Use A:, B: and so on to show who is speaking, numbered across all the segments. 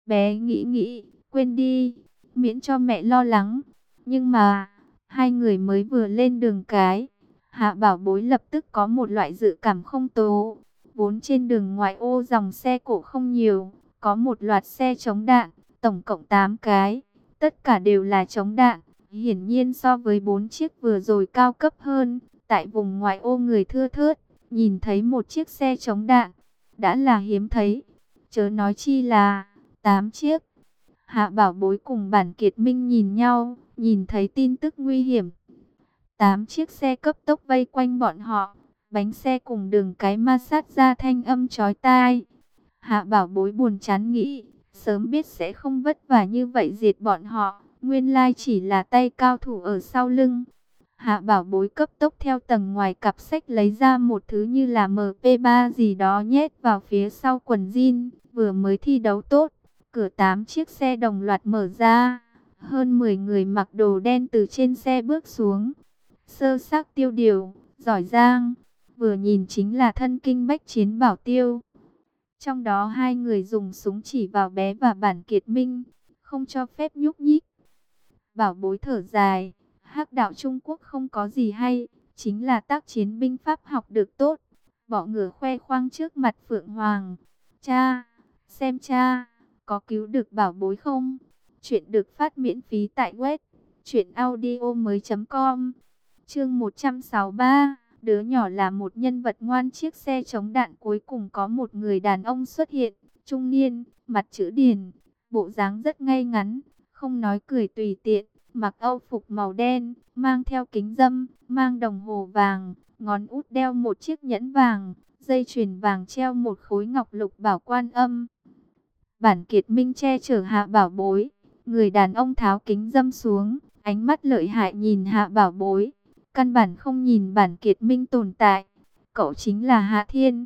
A: Bé nghĩ nghĩ, quên đi, miễn cho mẹ lo lắng. Nhưng mà, hai người mới vừa lên đường cái, Hạ Bảo Bối lập tức có một loại dự cảm không tốt. Vốn trên đường ngoại ô dòng xe cộ không nhiều, có một loạt xe chống đạn, tổng cộng 8 cái, tất cả đều là chống đạn. Hiển nhiên so với 4 chiếc vừa rồi cao cấp hơn, tại vùng ngoại ô người thưa thớt, nhìn thấy một chiếc xe chống đạn, đã là hiếm thấy, chớ nói chi là 8 chiếc. Hạ Bảo Bối cùng Bản Kiệt Minh nhìn nhau, nhìn thấy tin tức nguy hiểm. 8 chiếc xe cấp tốc vây quanh bọn họ, bánh xe cùng đường cái ma sát ra thanh âm chói tai. Hạ Bảo Bối buồn chán nghĩ, sớm biết sẽ không vất vả như vậy diệt bọn họ, nguyên lai chỉ là tay cao thủ ở sau lưng. Hạ Bảo Bối cấp tốc theo tầng ngoài cặp sách lấy ra một thứ như là MP3 gì đó nhét vào phía sau quần jean, vừa mới thi đấu tốt. Cửa 8 chiếc xe đồng loạt mở ra, hơn 10 người mặc đồ đen từ trên xe bước xuống. Sơ sắc tiêu điều, giỏi giang, vừa nhìn chính là thân kinh bách chiến bảo tiêu. Trong đó hai người dùng súng chỉ vào bé và Bản Kiệt Minh, không cho phép nhúc nhích. Bảo Bối thở dài, Hắc đạo Trung Quốc không có gì hay, chính là tác chiến binh pháp học được tốt. Bỏ ngửa khoe khoang trước mặt Phượng Hoàng. Cha, xem cha, có cứu được Bảo Bối không? Chuyện được phát miễn phí tại web truyệnaudiomoi.com. Chương 163, đứa nhỏ là một nhân vật ngoan. Chiếc xe chống đạn cuối cùng có một người đàn ông xuất hiện, trung niên, mặt chữ điền, bộ dáng rất ngay ngắn, không nói cười tùy tiện, mặc âu phục màu đen, mang theo kính râm, mang đồng hồ vàng, ngón út đeo một chiếc nhẫn vàng, dây chuyền vàng treo một khối ngọc lục bảo quan âm. Bản Kiệt Minh che chở Hạ Bảo Bối, người đàn ông tháo kính râm xuống, ánh mắt lợi hại nhìn Hạ Bảo Bối, căn bản không nhìn Bản Kiệt Minh tồn tại. Cậu chính là Hạ Thiên.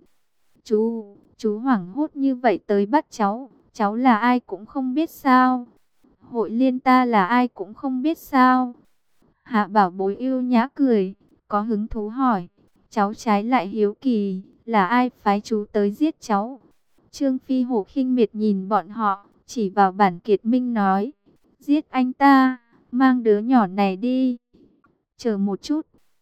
A: Chú hoảng hốt như vậy tới bắt cháu là ai cũng không biết sao? Hội liên ta là ai cũng không biết sao? Hạ Bảo Bối ưu nhã cười, có hứng thú hỏi, cháu trái lại hiếu kỳ, là ai phái chú tới giết cháu? Trương Phi Hổ khinh miệt nhìn bọn họ, chỉ vào Bản Kiệt Minh nói, giết anh ta, mang đứa nhỏ này đi. Chờ một chút.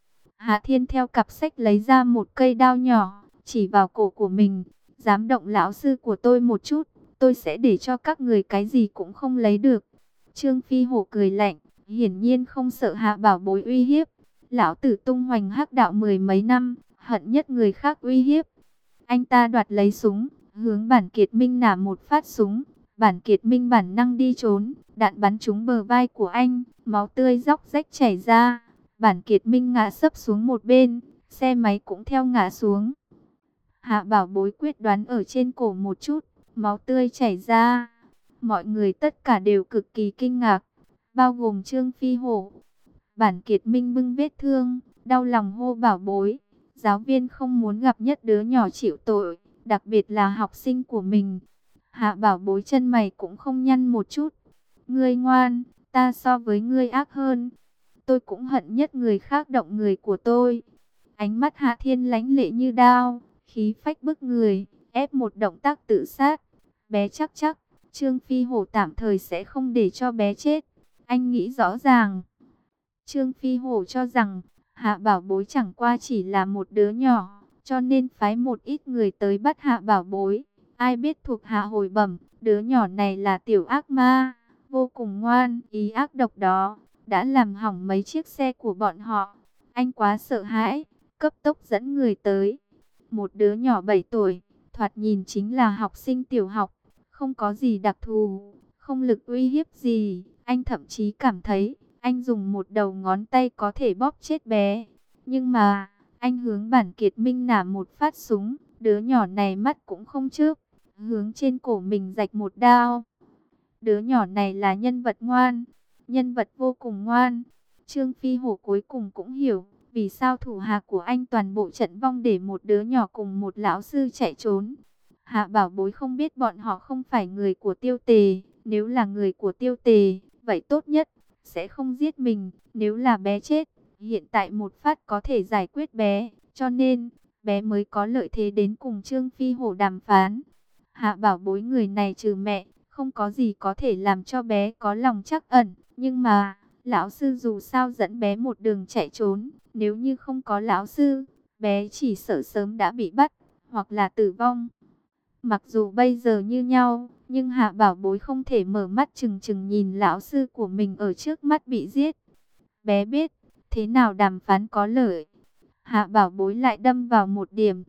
A: Hạ Thiên theo cặp sách lấy ra một cây đao nhỏ, chỉ vào cổ của mình, dám động lão sư của tôi một chút, tôi sẽ để cho các người cái gì cũng không lấy được. Trương Phi Hổ cười lạnh, hiển nhiên không sợ Hạ Bảo Bối uy hiếp. Lão tử tung hoành hắc đạo 10 mấy năm, hận nhất người khác uy hiếp. Anh ta đoạt lấy súng, hướng Bản Kiệt Minh nả một phát súng. Bản Kiệt Minh bản năng đi trốn, đạn bắn trúng bờ vai của anh, máu tươi róc rách chảy ra. Bản Kiệt Minh ngã sấp xuống một bên, xe máy cũng theo ngã xuống. Hạ Bảo Bối quyết đoán ở trên cổ một chút, máu tươi chảy ra. Mọi người tất cả đều cực kỳ kinh ngạc, bao gồm Trương Phi Hổ. Bản Kiệt Minh bưng vết thương, đau lòng hô Bảo Bối, giáo viên không muốn gặp nhất đứa nhỏ chịu tội, đặc biệt là học sinh của mình. Hạ Bảo Bối chân mày cũng không nhăn một chút. Ngươi ngoan, ta so với ngươi ác hơn. Tôi cũng hận nhất người khác động người của tôi. Ánh mắt Hạ Thiên lánh lệ như đao, khí phách bức người, ép một động tác tự sát. Bé chắc, Trương Phi Hổ tạm thời sẽ không để cho bé chết. Anh nghĩ rõ ràng. Trương Phi Hổ cho rằng, Hạ Bảo Bối chẳng qua chỉ là một đứa nhỏ, cho nên phái một ít người tới bắt Hạ Bảo Bối. Ai biết thuộc hạ hồi bẩm, đứa nhỏ này là tiểu ác ma, vô cùng ngoan, ý ác độc đó, đã làm hỏng mấy chiếc xe của bọn họ. Anh quá sợ hãi, cấp tốc dẫn người tới. Một đứa nhỏ 7 tuổi, thoạt nhìn chính là học sinh tiểu học, không có gì đặc thù, không lực uy hiếp gì. Anh thậm chí cảm thấy, anh dùng một đầu ngón tay có thể bóp chết bé. Nhưng mà, anh hướng Bản Kiệt Minh nả một phát súng, đứa nhỏ này mắt cũng không chớp, hướng trên cổ mình rạch một đao. Đứa nhỏ này là nhân vật ngoan, nhân vật vô cùng ngoan. Trương Phi Hổ cuối cùng cũng hiểu, vì sao thủ hạ của anh toàn bộ trận vong để một đứa nhỏ cùng một lão sư chạy trốn. Hạ Bảo Bối không biết bọn họ không phải người của Tiêu Tề, nếu là người của Tiêu Tề, vậy tốt nhất sẽ không giết mình. Nếu là bé chết, hiện tại một phát có thể giải quyết bé, cho nên bé mới có lợi thế đến cùng Trương Phi Hổ đàm phán. Hạ Bảo Bối người này trừ mẹ, Không có gì có thể làm cho bé có lòng trắc ẩn, nhưng mà lão sư dù sao dẫn bé một đường chạy trốn, nếu như không có lão sư, bé chỉ sợ sớm đã bị bắt, hoặc là tử vong. Mặc dù bây giờ như nhau, nhưng Hạ Bảo Bối không thể mở mắt trừng trừng nhìn lão sư của mình ở trước mắt bị giết. Bé biết, thế nào đàm phán có lợi. Hạ Bảo Bối lại đâm vào một điểm.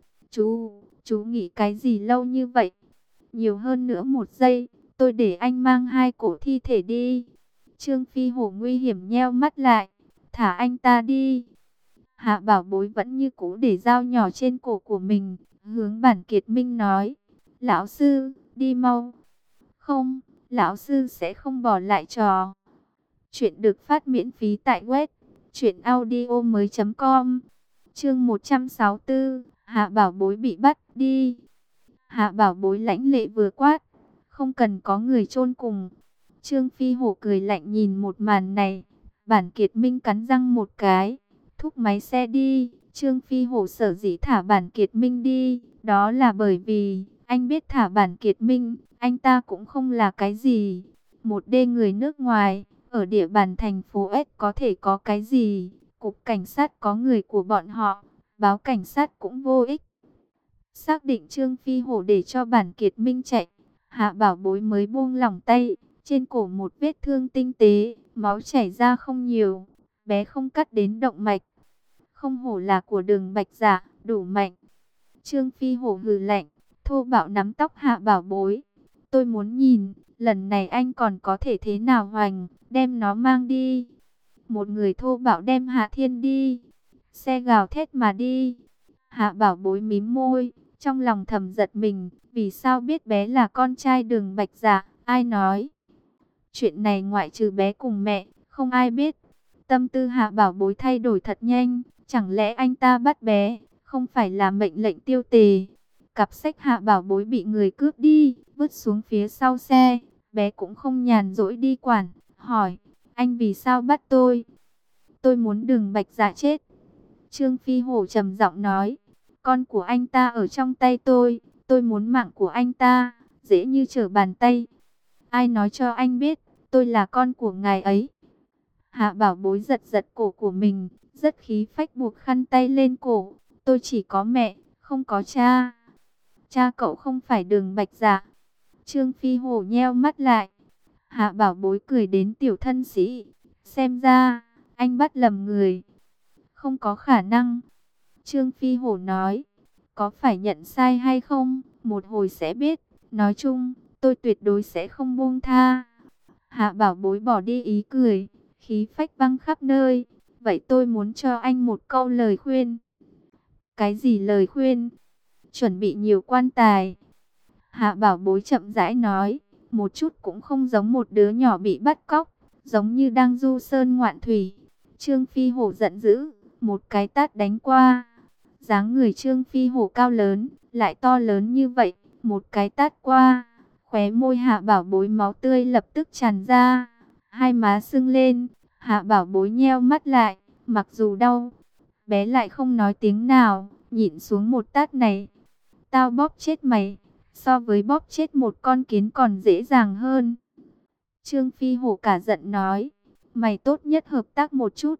A: Chú nghĩ cái gì lâu như vậy? Nhiều hơn nữa 1 giây, tôi để anh mang 2 cổ thi thể đi. Trương Phi Hổ nguy hiểm nheo mắt lại. Thả anh ta đi. Hạ Bảo Bối vẫn như cũ để dao nhỏ trên cổ của mình, hướng Bản Kiệt Minh nói. Lão sư, đi mau. Không, lão sư sẽ không bỏ lại trò. Chuyện được phát miễn phí tại web truyệnaudiomoi.com. Chương 164, Hạ Bảo Bối bị bắt đi. Hạ Bảo Bối lãnh lệ vừa quát, không cần có người chôn cùng. Trương Phi Hổ cười lạnh nhìn một màn này, Bản Kiệt Minh cắn răng một cái, thúc máy xe đi. Trương Phi Hổ sở dĩ thả Bản Kiệt Minh đi, đó là bởi vì anh biết thả Bản Kiệt Minh, anh ta cũng không là cái gì. Một đê người nước ngoài, ở địa bàn thành phố S có thể có cái gì? Cục cảnh sát có người của bọn họ, báo cảnh sát cũng vô ích. Xác định Trương Phi Hổ để cho Bản Kiệt Minh chạy, Hạ Bảo Bối mới buông lỏng tay. Trên cổ một vết thương tinh tế, máu chảy ra không nhiều, bé không cắt đến động mạch. Không hổ là của Đường Bạch Dạ, đủ mạnh. Trương Phi Hổ hừ lạnh, thô bạo nắm tóc Hạ Bảo Bối. Tôi muốn nhìn, lần này anh còn có thể thế nào hoành, đem nó mang đi. Một người thô bạo đem Hạ Thiên đi. Xe gào thét mà đi. Hạ Bảo Bối mím môi, trong lòng thầm giật mình, vì sao biết bé là con trai Đường Bạch Dạ, ai nói. Chuyện này ngoại trừ bé cùng mẹ, không ai biết. Tâm tư Hạ Bảo Bối thay đổi thật nhanh, chẳng lẽ anh ta bắt bé, không phải là mệnh lệnh tiêu tề. Cặp sách Hạ Bảo Bối bị người cướp đi, vứt xuống phía sau xe, bé cũng không nhàn rỗi đi quản, hỏi, anh vì sao bắt tôi? Tôi muốn Đường Bạch Dạ chết. Trương Phi Hổ trầm giọng nói, con của anh ta ở trong tay tôi muốn mạng của anh ta, dễ như trở bàn tay. Ai nói cho anh biết, tôi là con của ngài ấy? Hạ Bảo Bối giật giật cổ của mình, rất khí phách buộc khăn tay lên cổ. Tôi chỉ có mẹ, không có cha. Cha cậu không phải Đường Bạch Dạ. Trương Phi Hổ nheo mắt lại. Hạ Bảo Bối cười đến tiểu thân sĩ. Xem ra, anh bắt lầm người. Không có khả năng. Trương Phi Hổ nói. Có phải nhận sai hay không? Một hồi sẽ biết. Nói chung, tôi tuyệt đối sẽ không buông tha. Hạ Bảo Bối bỏ đi ý cười, khí phách văng khắp nơi. Vậy tôi muốn cho anh một câu lời khuyên. Cái gì lời khuyên? Chuẩn bị nhiều quan tài. Hạ Bảo Bối chậm rãi nói, một chút cũng không giống một đứa nhỏ bị bắt cóc, giống như đang du sơn ngoạn thủy. Trương Phi Hổ giận dữ, một cái tát đánh qua. Dáng người Trương Phi Hổ cao lớn, lại to lớn như vậy, một cái tát qua, khóe môi Hạ Bảo Bối máu tươi lập tức tràn ra, hai má sưng lên. Hạ Bảo Bối nheo mắt lại, mặc dù đau, bé lại không nói tiếng nào, nhịn xuống một tát này. Tao bóp chết mày, so với bóp chết một con kiến còn dễ dàng hơn. Trương Phi Hổ cả giận nói, mày tốt nhất hợp tác một chút.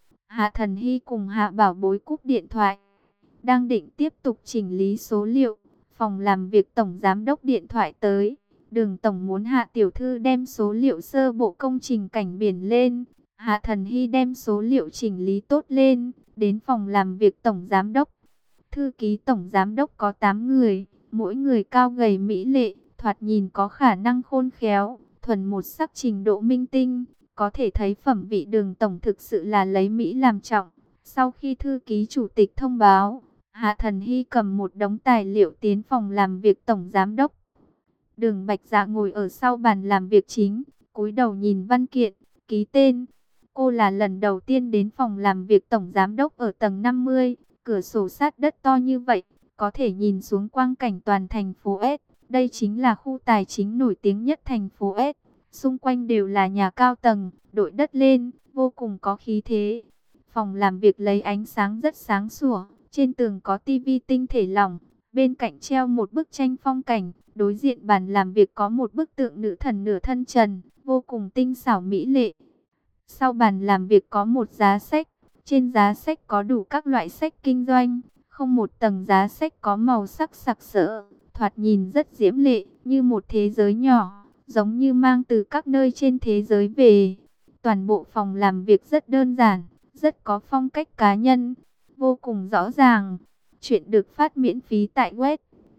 A: Hạ Thần Hy cùng Hạ Bảo Bối cúp điện thoại, đang định tiếp tục chỉnh lý số liệu. Phòng làm việc Tổng Giám đốc điện thoại tới. Đường Tổng muốn Hạ Tiểu Thư đem số liệu sơ bộ công trình cảnh biển lên. Hạ Thần Hy đem số liệu chỉnh lý tốt lên, đến phòng làm việc Tổng Giám đốc. Thư ký Tổng Giám đốc có 8 người, mỗi người cao gầy mỹ lệ, thoạt nhìn có khả năng khôn khéo, thuần một sắc trình độ minh tinh. Có thể thấy phẩm vị Đường Tổng thực sự là lấy Mỹ làm trọng. Sau khi thư ký chủ tịch thông báo, Hạ Thần Hy cầm một đống tài liệu tiến phòng làm việc Tổng Giám đốc. Đường Bạch Dạ ngồi ở sau bàn làm việc chính, cúi đầu nhìn văn kiện, ký tên. Cô là lần đầu tiên đến phòng làm việc Tổng Giám đốc ở tầng 50, cửa sổ sát đất to như vậy, có thể nhìn xuống quang cảnh toàn thành phố S. Đây chính là khu tài chính nổi tiếng nhất thành phố S. Xung quanh đều là nhà cao tầng, đội đất lên, vô cùng có khí thế. Phòng làm việc lấy ánh sáng rất sáng sủa, trên tường có tivi tinh thể lỏng, Bên cạnh treo một bức tranh phong cảnh, đối diện bàn làm việc có một bức tượng nữ thần nửa thân trần, vô cùng tinh xảo mỹ lệ. Sau bàn làm việc có một giá sách, trên giá sách có đủ các loại sách kinh doanh, không một tầng giá sách có màu sắc sặc sỡ, thoạt nhìn rất diễm lệ, như một thế giới nhỏ, giống như mang từ các nơi trên thế giới về. Toàn bộ phòng làm việc rất đơn giản, rất có phong cách cá nhân, vô cùng rõ ràng. Chuyện được phát miễn phí tại web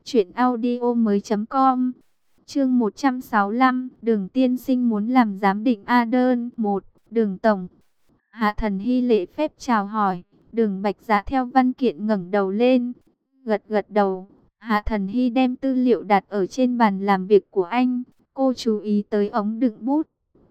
A: truyệnaudiomoi.com. Chương 165, Đường tiên sinh muốn làm giám định A đơn. 1. Đường tổng. Hạ Thần Hy lễ phép chào hỏi. Đường Bạch Dạ theo văn kiện ngẩng đầu lên, gật gật đầu. Hạ Thần Hy đem tư liệu đặt ở trên bàn làm việc của anh. Cô chú ý tới ống đựng bút,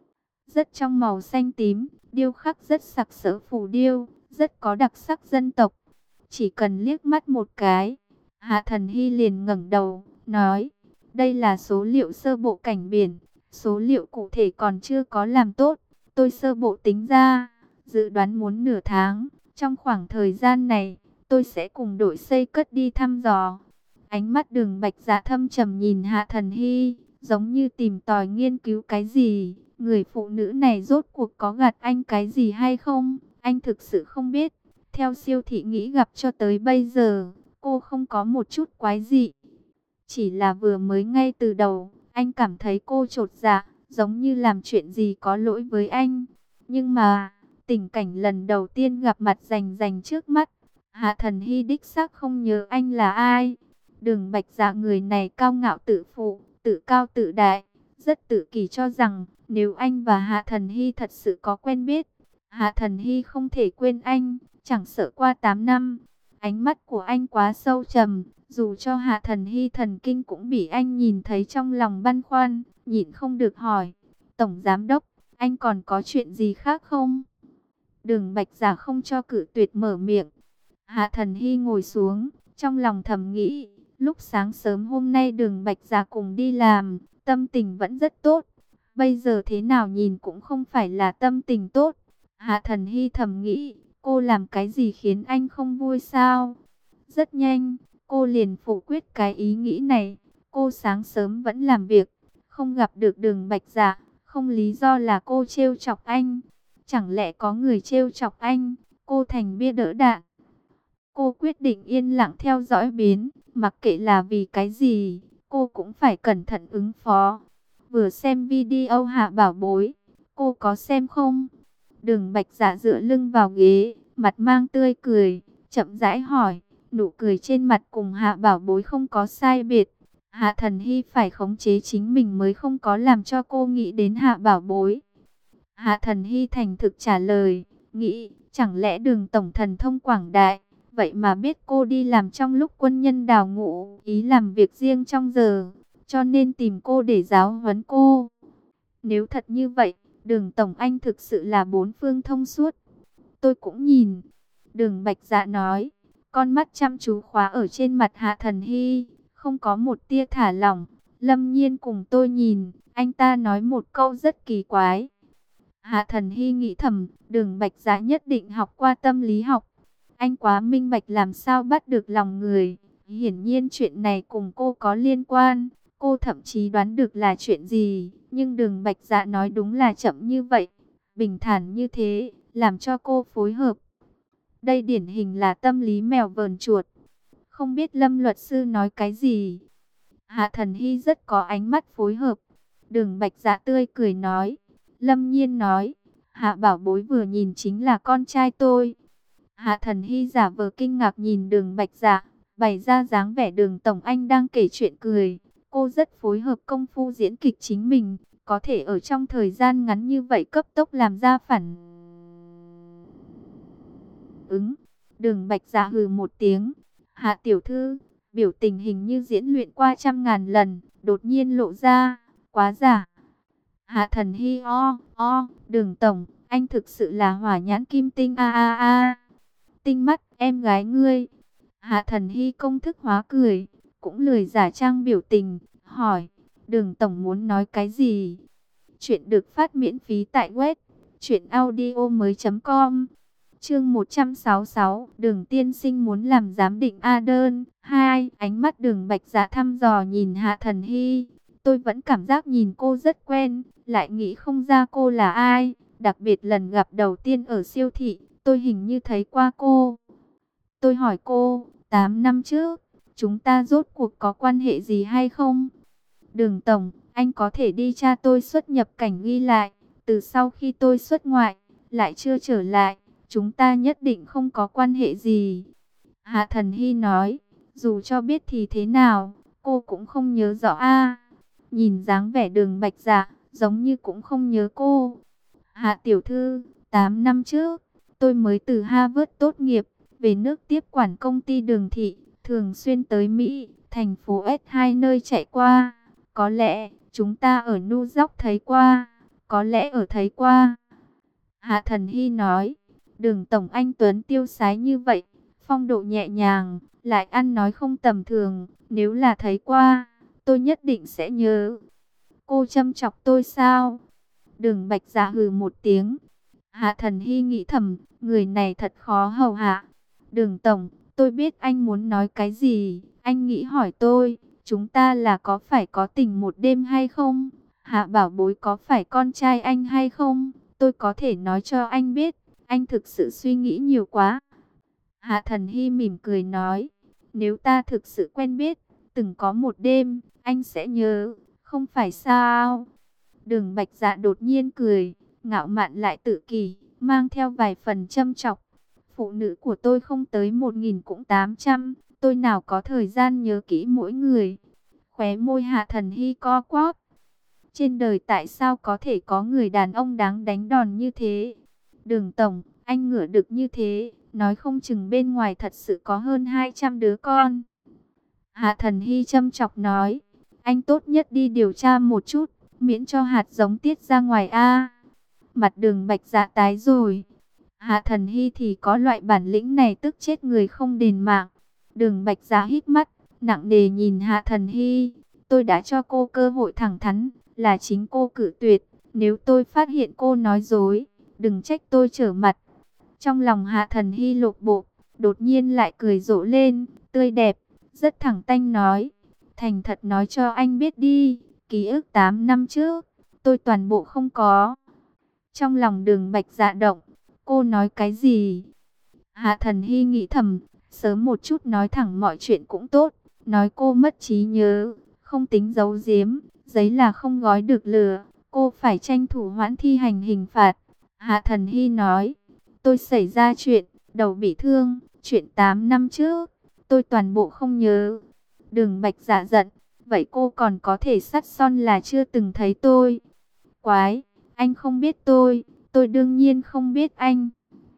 A: rất trong màu xanh tím, điêu khắc rất sặc sỡ phù điêu, rất có đặc sắc dân tộc. Chỉ cần liếc mắt một cái, Hạ Thần Hy liền ngẩng đầu, nói, đây là số liệu sơ bộ cảnh biển, số liệu cụ thể còn chưa có làm tốt. Tôi sơ bộ tính ra, dự đoán muốn nửa tháng, trong khoảng thời gian này, tôi sẽ cùng đội xây cất đi thăm dò. Ánh mắt Đường Bạch Dạ thâm trầm nhìn Hạ Thần Hy, giống như tìm tòi nghiên cứu cái gì. Người phụ nữ này rốt cuộc có gạt anh cái gì hay không? Anh thực sự không biết. Theo siêu thị nghĩ gặp cho tới bây giờ, cô không có một chút quái dị. Chỉ là vừa mới ngay từ đầu, anh cảm thấy cô chột dạ, giống như làm chuyện gì có lỗi với anh. Nhưng mà, tình cảnh lần đầu tiên gặp mặt rành rành trước mắt, Hạ Thần Hy đích xác không nhớ anh là ai. Đường Bạch Dạ người này cao ngạo tự phụ, tự cao tự đại, rất tự kỷ, cho rằng nếu anh và Hạ Thần Hy thật sự có quen biết, Hạ Thần Hy không thể quên anh, chẳng sợ qua 8 năm. Ánh mắt của anh quá sâu trầm, dù cho Hạ Thần Hy thần kinh cũng bị anh nhìn thấy trong lòng băn khoăn, nhịn không được hỏi, Tổng Giám Đốc, anh còn có chuyện gì khác không? Đường Bạch Dạ không cho cự tuyệt mở miệng. Hạ Thần Hy ngồi xuống, trong lòng thầm nghĩ, lúc sáng sớm hôm nay Đường Bạch Dạ cùng đi làm, tâm tình vẫn rất tốt. Bây giờ thế nào nhìn cũng không phải là tâm tình tốt. Hạ Thần Hy thầm nghĩ, cô làm cái gì khiến anh không vui sao? Rất nhanh, cô liền phủ quyết cái ý nghĩ này. Cô sáng sớm vẫn làm việc, không gặp được Đường Bạch Dạ, không lý do là cô trêu chọc anh. Chẳng lẽ có người trêu chọc anh, cô thành bia đỡ đạn? Cô quyết định yên lặng theo dõi biến, mặc kệ là vì cái gì, cô cũng phải cẩn thận ứng phó. Vừa xem video Hạ Bảo Bối, cô có xem không? Đường Bạch Dạ dựa lưng vào ghế, mặt mang tươi cười, chậm rãi hỏi, nụ cười trên mặt cùng Hạ Bảo Bối không có sai biệt. Hạ Thần Hy phải khống chế chính mình mới không có làm cho cô nghĩ đến Hạ Bảo Bối. Hạ Thần Hy thành thực trả lời, nghĩ, chẳng lẽ Đường tổng thần thông quảng đại, vậy mà biết cô đi làm trong lúc quân nhân đào ngũ, ý làm việc riêng trong giờ, cho nên tìm cô để giáo huấn cô. Nếu thật như vậy, Đường tổng anh thực sự là bốn phương thông suốt. Tôi cũng nhìn. Đường Bạch Dạ nói, con mắt chăm chú khóa ở trên mặt Hạ Thần Hy, không có một tia thả lỏng. Lâm Nhiên cùng tôi nhìn, anh ta nói một câu rất kỳ quái. Hạ Thần Hy nghĩ thầm, Đường Bạch Dạ nhất định học qua tâm lý học. Anh quá minh bạch làm sao bắt được lòng người. Hiển nhiên chuyện này cùng cô có liên quan. Cô thậm chí đoán được là chuyện gì. Nhưng Đường Bạch Dạ nói đúng là chậm như vậy, bình thản như thế, làm cho cô phối hợp. Đây điển hình là tâm lý mèo vờn chuột. Không biết Lâm luật sư nói cái gì. Hạ Thần Hy rất có ánh mắt phối hợp. Đường Bạch Dạ tươi cười nói. Lâm Nhiên nói, Hạ Bảo Bối vừa nhìn chính là con trai tôi. Hạ Thần Hy giả vờ kinh ngạc nhìn Đường Bạch Dạ, bày ra dáng vẻ Đường tổng anh đang kể chuyện cười. Cô rất phối hợp công phu diễn kịch chính mình, có thể ở trong thời gian ngắn như vậy cấp tốc làm ra phản ứng. Đường Bạch Dạ hừ một tiếng. Hạ tiểu thư, biểu tình hình như diễn luyện qua trăm ngàn lần, đột nhiên lộ ra, quá giả. Hạ Thần Hy Đường tổng, anh thực sự là hỏa nhãn kim tinh tinh mắt em gái ngươi. Hạ Thần Hy công thức hóa cười, cũng lười giả trang biểu tình, hỏi, Đường tổng muốn nói cái gì? Chuyện được phát miễn phí tại web truyệnaudiomoi.com. Chương 166, Đường tiên sinh muốn làm giám định A đơn. 2. Ánh mắt Đường Bạch Dạ thăm dò nhìn Hạ Thần Hy. Tôi vẫn cảm giác nhìn cô rất quen, lại nghĩ không ra cô là ai. Đặc biệt lần gặp đầu tiên ở siêu thị, tôi hình như thấy qua cô. Tôi hỏi cô, 8 năm trước, chúng ta rốt cuộc có quan hệ gì hay không? Đường Tổng, anh có thể đi tra tôi xuất nhập cảnh ghi lại. Từ sau khi tôi xuất ngoại, lại chưa trở lại. Chúng ta nhất định không có quan hệ gì. Hạ Thần Hy nói, dù cho biết thì thế nào, cô cũng không nhớ rõ a. Nhìn dáng vẻ Đường Bạch Dạ, giống như cũng không nhớ cô. Hạ tiểu thư, 8 năm trước, tôi mới từ Harvard tốt nghiệp, về nước tiếp quản công ty Đường thị, thường xuyên tới Mỹ, thành phố S2 nơi chạy qua. Có lẽ, chúng ta ở New York thấy qua, có lẽ ở thấy qua. Hạ Thần Hy nói, Đường Tổng anh Tuấn tiêu sái như vậy, phong độ nhẹ nhàng, lại ăn nói không tầm thường, nếu là thấy qua, tôi nhất định sẽ nhớ. Cô châm chọc tôi sao? Đường Bạch Dạ hừ một tiếng. Hạ Thần Hy nghĩ thầm, người này thật khó hầu hạ. Đường Tổng, tôi biết anh muốn nói cái gì, anh nghĩ hỏi tôi, chúng ta là có phải có tình một đêm hay không? Hạ Bảo Bối có phải con trai anh hay không? Tôi có thể nói cho anh biết, anh thực sự suy nghĩ nhiều quá. Hạ Thần Hy mỉm cười nói, nếu ta thực sự quen biết, từng có một đêm, anh sẽ nhớ, không phải sao? Đường Bạch Dạ đột nhiên cười, ngạo mạn lại tự kỷ, mang theo vài phần châm chọc. Phụ nữ của tôi không tới 1.000 cũng 800, tôi nào có thời gian nhớ kỹ mỗi người. Khóe môi Hạ Thần Hy co quắp. Trên đời tại sao có thể có người đàn ông đáng đánh đòn như thế? Đường Tổng, anh ngửa được như thế, nói không chừng bên ngoài thật sự có hơn 200 đứa con. Hạ Thần Hy châm chọc nói, anh tốt nhất đi điều tra một chút, miễn cho hạt giống tiết ra ngoài a. Mặt Đường Bạch Dạ tái rồi. Hạ Thần Hy thì có loại bản lĩnh này tức chết người không đền mạng. Đường Bạch Dạ hít mắt, nặng nề nhìn Hạ Thần Hy. Tôi đã cho cô cơ hội thẳng thắn, là chính cô cự tuyệt. Nếu tôi phát hiện cô nói dối, đừng trách tôi trở mặt. Trong lòng Hạ Thần Hy lột bộ, đột nhiên lại cười rộ lên, tươi đẹp, rất thẳng tanh nói. Thành thật nói cho anh biết đi, ký ức 8 năm trước, tôi toàn bộ không có. Trong lòng Đường Bạch Dạ động, cô nói cái gì? Hạ Thần Hy nghĩ thầm, sớm một chút nói thẳng mọi chuyện cũng tốt. Nói cô mất trí nhớ, không tính giấu giếm, giấy là không gói được lửa. Cô phải tranh thủ hoãn thi hành hình phạt. Hạ Thần Hy nói, tôi xảy ra chuyện, đầu bị thương, chuyện 8 năm trước, tôi toàn bộ không nhớ. Đường Bạch Dạ giận, vậy cô còn có thể sắt son là chưa từng thấy tôi. Quái, anh không biết tôi đương nhiên không biết anh.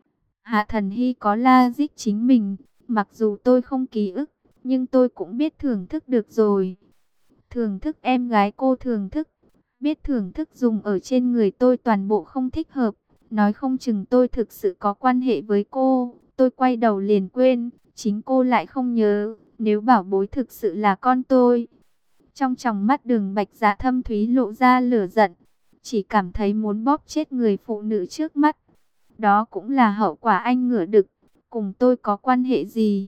A: Hạ Thần Hy có logic chính mình, mặc dù tôi không ký ức, nhưng tôi cũng biết thưởng thức được rồi. Thưởng thức em gái cô thưởng thức, biết thưởng thức dùng ở trên người tôi toàn bộ không thích hợp. Nói không chừng tôi thực sự có quan hệ với cô, tôi quay đầu liền quên, chính cô lại không nhớ, nếu Bảo Bối thực sự là con tôi. Trong tròng mắt Đường Bạch Dạ thâm thúy lộ ra lửa giận, chỉ cảm thấy muốn bóp chết người phụ nữ trước mắt. Đó cũng là hậu quả anh ngửa đực, cùng tôi có quan hệ gì?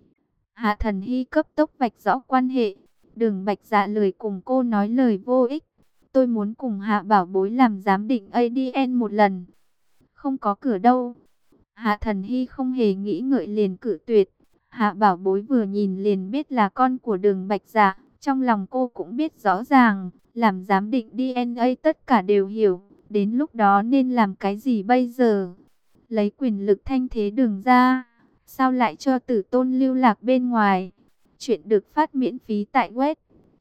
A: Hạ Thần Hy cấp tốc vạch rõ quan hệ, Đường Bạch Dạ lười cùng cô nói lời vô ích. Tôi muốn cùng Hạ Bảo Bối làm giám định ADN một lần. Không có cửa đâu. Hạ Thần Hy không hề nghĩ ngợi liền cự tuyệt. Hạ Bảo Bối vừa nhìn liền biết là con của Đường Bạch Dạ. Trong lòng cô cũng biết rõ ràng, làm giám định DNA tất cả đều hiểu. Đến lúc đó nên làm cái gì bây giờ? Lấy quyền lực thanh thế Đường ra, sao lại cho Tử Tôn lưu lạc bên ngoài? Chuyện được phát miễn phí tại web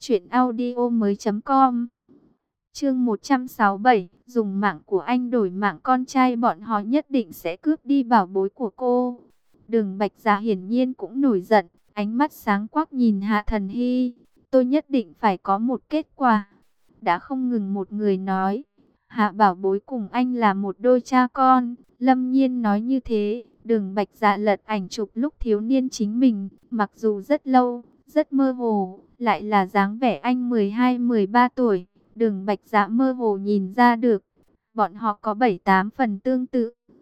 A: truyệnaudiomoi.com. Chương 167, dùng mạng của anh đổi mạng con trai bọn họ nhất định sẽ cướp đi bảo bối của cô. Đường Bạch Dạ hiển nhiên cũng nổi giận, ánh mắt sáng quắc nhìn Hạ Thần Hy. Tôi nhất định phải có một kết quả. Đã không ngừng một người nói, Hạ Bảo Bối cùng anh là một đôi cha con. Lâm Nhiên nói như thế, Đường Bạch Dạ lật ảnh chụp lúc thiếu niên chính mình, mặc dù rất lâu, rất mơ hồ, lại là dáng vẻ anh 12-13 tuổi. Đường Bạch Dạ mơ hồ nhìn ra được, bọn họ có 7-8 phần tương tự.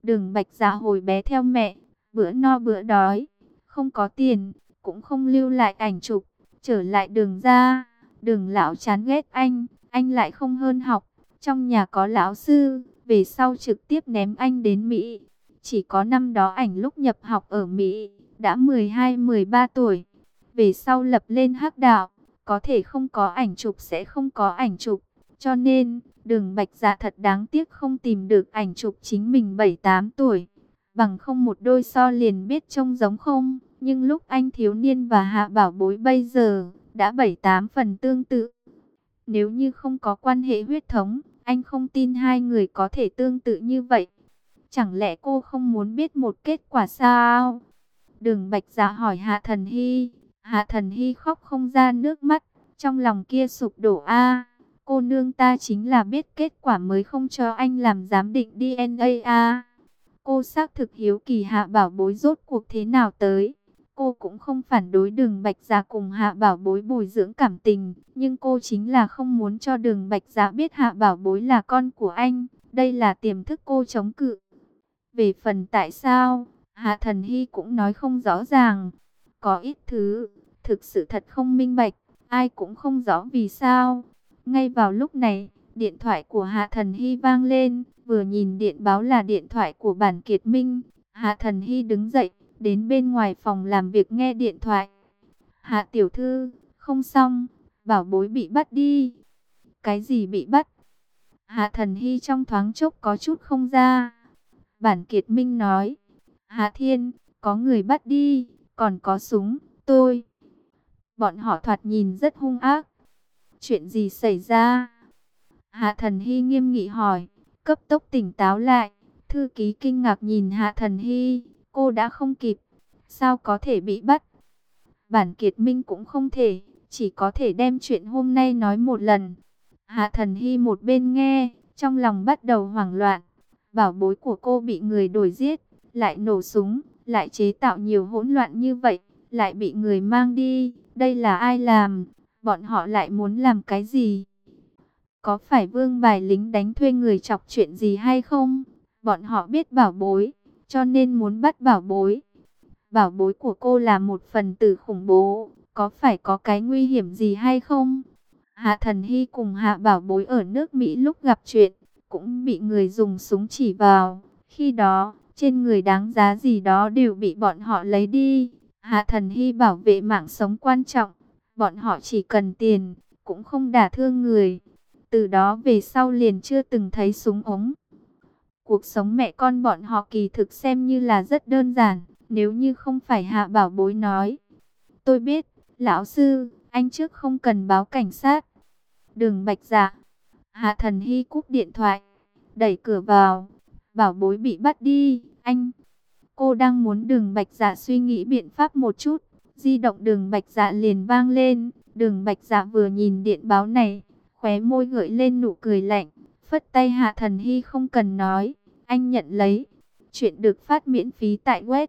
A: Đường Bạch Dạ hồi bé theo mẹ, bữa no bữa đói, không có tiền, cũng không lưu lại ảnh chụp, trở lại Đường gia. Đường lão chán ghét anh lại không hơn học, trong nhà có lão sư, về sau trực tiếp ném anh đến Mỹ. Chỉ có năm đó ảnh lúc nhập học ở Mỹ, đã 12-13 tuổi. Về sau lập lên hắc đạo, có thể không có ảnh chụp sẽ không có ảnh chụp. Cho nên, Đường Bạch Dạ thật đáng tiếc không tìm được ảnh chụp chính mình 7-8 tuổi. Bằng không một đôi so liền biết trông giống không. Nhưng lúc anh thiếu niên và Hạ Bảo Bối bây giờ, đã 7-8 phần tương tự. Nếu như không có quan hệ huyết thống, anh không tin hai người có thể tương tự như vậy. Chẳng lẽ cô không muốn biết một kết quả sao? Đường Bạch Dạ hỏi Hạ Thần Hy. Hạ Thần Hy khóc không ra nước mắt, trong lòng kia sụp đổ a. Cô nương ta chính là biết kết quả mới không cho anh làm giám định DNA a. Cô xác thực hiếu kỳ Hạ Bảo Bối rốt cuộc thế nào tới. Cô cũng không phản đối Đường Bạch Dạ cùng Hạ Bảo Bối bồi dưỡng cảm tình, nhưng cô chính là không muốn cho Đường Bạch Dạ biết Hạ Bảo Bối là con của anh. Đây là tiềm thức cô chống cự. Về phần tại sao, Hạ Thần Hy cũng nói không rõ ràng. Có ít thứ, thực sự thật không minh bạch, ai cũng không rõ vì sao. Ngay vào lúc này, điện thoại của Hạ Thần Hy vang lên, vừa nhìn điện báo là điện thoại của Bản Kiệt Minh. Hạ Thần Hy đứng dậy, đến bên ngoài phòng làm việc nghe điện thoại. Hạ tiểu thư, không xong, Bảo Bối bị bắt đi. Cái gì bị bắt? Hạ Thần Hy trong thoáng chốc có chút không ra. Bản Kiệt Minh nói, Hạ Thiên, có người bắt đi, còn có súng, tôi. Bọn họ thoạt nhìn rất hung ác. Chuyện gì xảy ra? Hạ Thần Hy nghiêm nghị hỏi, cấp tốc tỉnh táo lại. Thư ký kinh ngạc nhìn Hạ Thần Hy, cô đã không kịp. Sao có thể bị bắt? Bản Kiệt Minh cũng không thể, chỉ có thể đem chuyện hôm nay nói một lần. Hạ Thần Hy một bên nghe, trong lòng bắt đầu hoảng loạn. Bảo Bối của cô bị người đuổi giết, lại nổ súng, lại chế tạo nhiều hỗn loạn như vậy, lại bị người mang đi. Đây là ai làm? Bọn họ lại muốn làm cái gì? Có phải Vương Bài lính đánh thuê người chọc chuyện gì hay không? Bọn họ biết Bảo Bối, cho nên muốn bắt Bảo Bối. Bảo Bối của cô là một phần tử khủng bố, có phải có cái nguy hiểm gì hay không? Hạ Thần Hy cùng Hạ Bảo Bối ở nước Mỹ lúc gặp chuyện, cũng bị người dùng súng chỉ vào. Khi đó, trên người đáng giá gì đó đều bị bọn họ lấy đi. Hạ Thần Hy bảo vệ mạng sống quan trọng, bọn họ chỉ cần tiền, cũng không đả thương người. Từ đó về sau liền chưa từng thấy súng ống. Cuộc sống mẹ con bọn họ kỳ thực xem như là rất đơn giản, nếu như không phải Hạ Bảo Bối nói. Tôi biết, lão sư, anh trước không cần báo cảnh sát. Đường Bạch Dạ. Hạ Thần Hy cúp điện thoại, đẩy cửa vào. Bảo Bối bị bắt đi, anh. Cô đang muốn Đường Bạch Dạ suy nghĩ biện pháp một chút. Di động Đường Bạch Dạ liền vang lên. Đường Bạch Dạ vừa nhìn điện báo này, khóe môi gợi lên nụ cười lạnh, phất tay Hạ Thần Hy không cần nói, anh nhận lấy. Chuyện được phát miễn phí tại web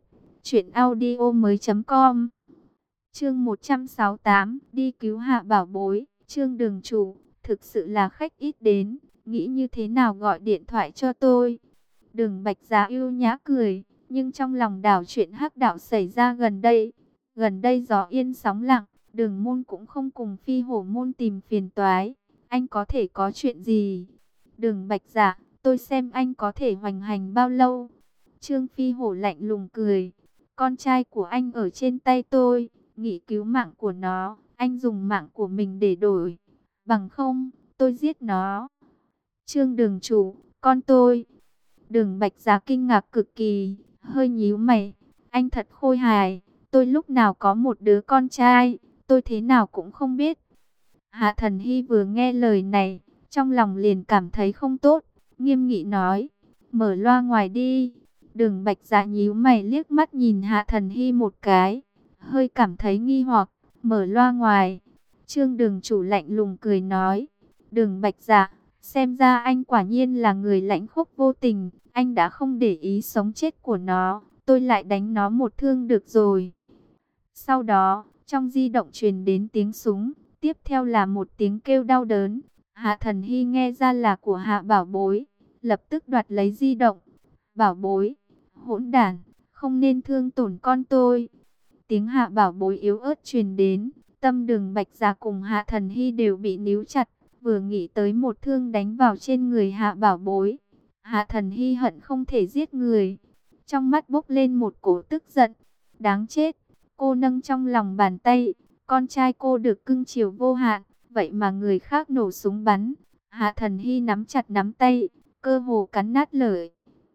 A: truyệnaudiomoi.com. Chương 168, đi cứu Hạ Bảo Bối. Trương đường chủ, thực sự là khách ít đến, nghĩ như thế nào gọi điện thoại cho tôi. Đường Bạch Dạ ưu nhã cười, nhưng trong lòng đảo chuyện hắc đạo xảy ra gần đây. Gần đây gió yên sóng lặng, Đường môn cũng không cùng Phi Hổ môn tìm phiền toái. Anh có thể có chuyện gì? Đường Bạch Dạ, tôi xem anh có thể hoành hành bao lâu? Trương Phi Hổ lạnh lùng cười. Con trai của anh ở trên tay tôi, nghĩ cứu mạng của nó, anh dùng mạng của mình để đổi. Bằng không, tôi giết nó. Trương đường chủ, con tôi. Đường Bạch Dạ kinh ngạc cực kỳ, hơi nhíu mày. Anh thật khôi hài, tôi lúc nào có một đứa con trai, tôi thế nào cũng không biết. Hạ Thần Hy vừa nghe lời này, trong lòng liền cảm thấy không tốt, nghiêm nghị nói, mở loa ngoài đi. Đường Bạch Dạ nhíu mày liếc mắt nhìn Hạ Thần Hy một cái, hơi cảm thấy nghi hoặc, mở loa ngoài. Trương đường chủ lạnh lùng cười nói, Đường Bạch Dạ, xem ra anh quả nhiên là người lãnh khốc vô tình, anh đã không để ý sống chết của nó, tôi lại đánh nó một thương được rồi. Sau đó, trong di động truyền đến tiếng súng, tiếp theo là một tiếng kêu đau đớn. Hạ Thần Hy nghe ra là của Hạ Bảo Bối, lập tức đoạt lấy di động. Bảo bối, hỗn đản, không nên thương tổn con tôi. Tiếng Hạ Bảo Bối yếu ớt truyền đến, tâm Đường Bạch Dạ cùng Hạ Thần Hy đều bị níu chặt, vừa nghĩ tới một thương đánh vào trên người Hạ Bảo Bối. Hạ Thần Hy hận không thể giết người, trong mắt bốc lên một cổ tức giận. Đáng chết, cô nâng trong lòng bàn tay, con trai cô được cưng chiều vô hạn, vậy mà người khác nổ súng bắn. Hạ Thần Hy nắm chặt nắm tay, cơ hồ cắn nát lợi.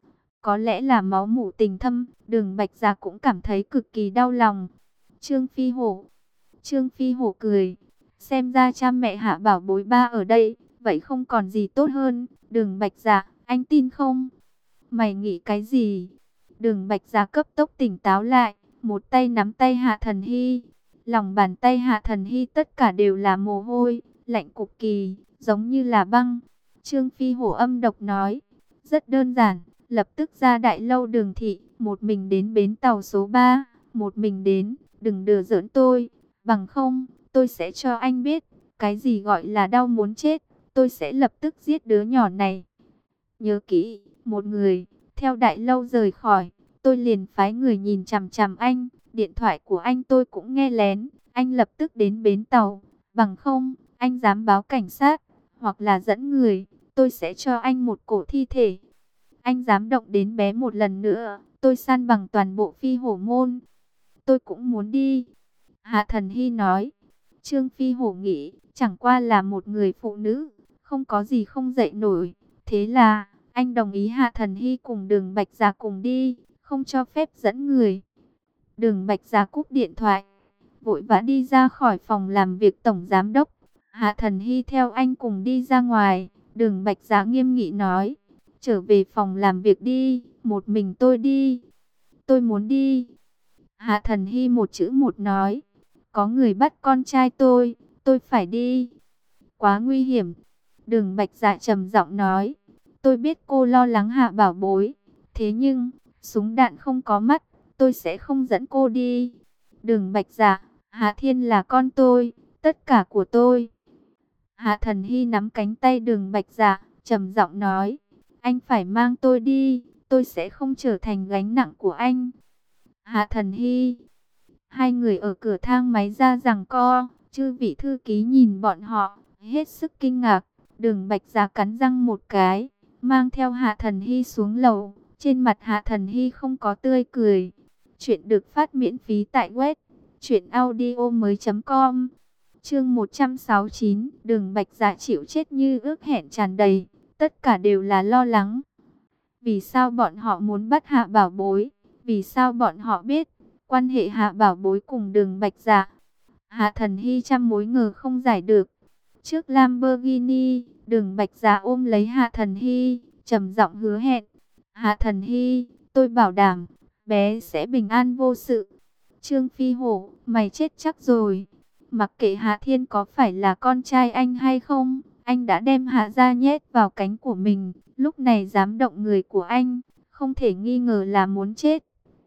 A: Có lẽ là máu mủ tình thâm, Đường Bạch Dạ cũng cảm thấy cực kỳ đau lòng. Trương Phi Hổ. Trương Phi Hổ cười. Xem ra cha mẹ Hạ Bảo Bối ba ở đây, vậy không còn gì tốt hơn. Đường Bạch Dạ, anh tin không? Mày nghĩ cái gì? Đường Bạch Dạ cấp tốc tỉnh táo lại, một tay nắm tay Hạ Thần Hy. Lòng bàn tay Hạ Thần Hy tất cả đều là mồ hôi, lạnh cực kỳ, giống như là băng. Trương Phi Hổ âm độc nói, rất đơn giản, lập tức ra Đại Lâu Đường thị, một mình đến bến tàu số 3, một mình đến, đừng đùa giỡn tôi, bằng không, tôi sẽ cho anh biết, cái gì gọi là đau muốn chết, tôi sẽ lập tức giết đứa nhỏ này. Nhớ kỹ, một người, theo Đại Lâu rời khỏi, tôi liền phái người nhìn chằm chằm anh, điện thoại của anh tôi cũng nghe lén, anh lập tức đến bến tàu, bằng không, anh dám báo cảnh sát, hoặc là dẫn người, tôi sẽ cho anh một cổ thi thể. Anh dám động đến bé một lần nữa, tôi san bằng toàn bộ Phi Hổ môn. Tôi cũng muốn đi. Hạ Thần Hy nói. Trương Phi Hổ nghĩ, chẳng qua là một người phụ nữ, không có gì không dậy nổi. Thế là, anh đồng ý Hạ Thần Hy cùng Đường Bạch Dạ cùng đi, không cho phép dẫn người. Đường Bạch Dạ cúp điện thoại, vội vã đi ra khỏi phòng làm việc tổng giám đốc. Hạ Thần Hy theo anh cùng đi ra ngoài, Đường Bạch Dạ nghiêm nghị nói. Trở về phòng làm việc đi, một mình tôi đi. Tôi muốn đi. Hạ Thần Hy một chữ một nói. Có người bắt con trai tôi phải đi. Quá nguy hiểm. Đường Bạch Dạ trầm giọng nói. Tôi biết cô lo lắng Hạ Bảo Bối. Thế nhưng, súng đạn không có mắt, tôi sẽ không dẫn cô đi. Đường Bạch Dạ, Hạ Thiên là con tôi, tất cả của tôi. Hạ Thần Hy nắm cánh tay Đường Bạch Dạ, trầm giọng nói. Anh phải mang tôi đi, tôi sẽ không trở thành gánh nặng của anh. Hạ Thần Hy. Hai người ở cửa thang máy ra giằng co, chư vị thư ký nhìn bọn họ, hết sức kinh ngạc. Đường Bạch Dạ cắn răng một cái, mang theo Hạ Thần Hy xuống lầu. Trên mặt Hạ Thần Hy không có tươi cười. Chuyện được phát miễn phí tại web truyệnaudiomoi.com. Chương 169, Đường Bạch Dạ chịu chết như ước hẹn tràn đầy. Tất cả đều là lo lắng. Vì sao bọn họ muốn bắt Hạ Bảo Bối? Vì sao bọn họ biết quan hệ Hạ Bảo Bối cùng Đường Bạch Dạ? Hạ Thần Hy trăm mối ngờ không giải được. Trước Lamborghini, Đường Bạch Dạ ôm lấy Hạ Thần Hy, trầm giọng hứa hẹn. Hạ Thần Hy, tôi bảo đảm, bé sẽ bình an vô sự. Trương Phi Hổ, mày chết chắc rồi. Mặc kệ Hạ Thiên có phải là con trai anh hay không, anh đã đem Hạ gia nhét vào cánh của mình, lúc này dám động người của anh, không thể nghi ngờ là muốn chết.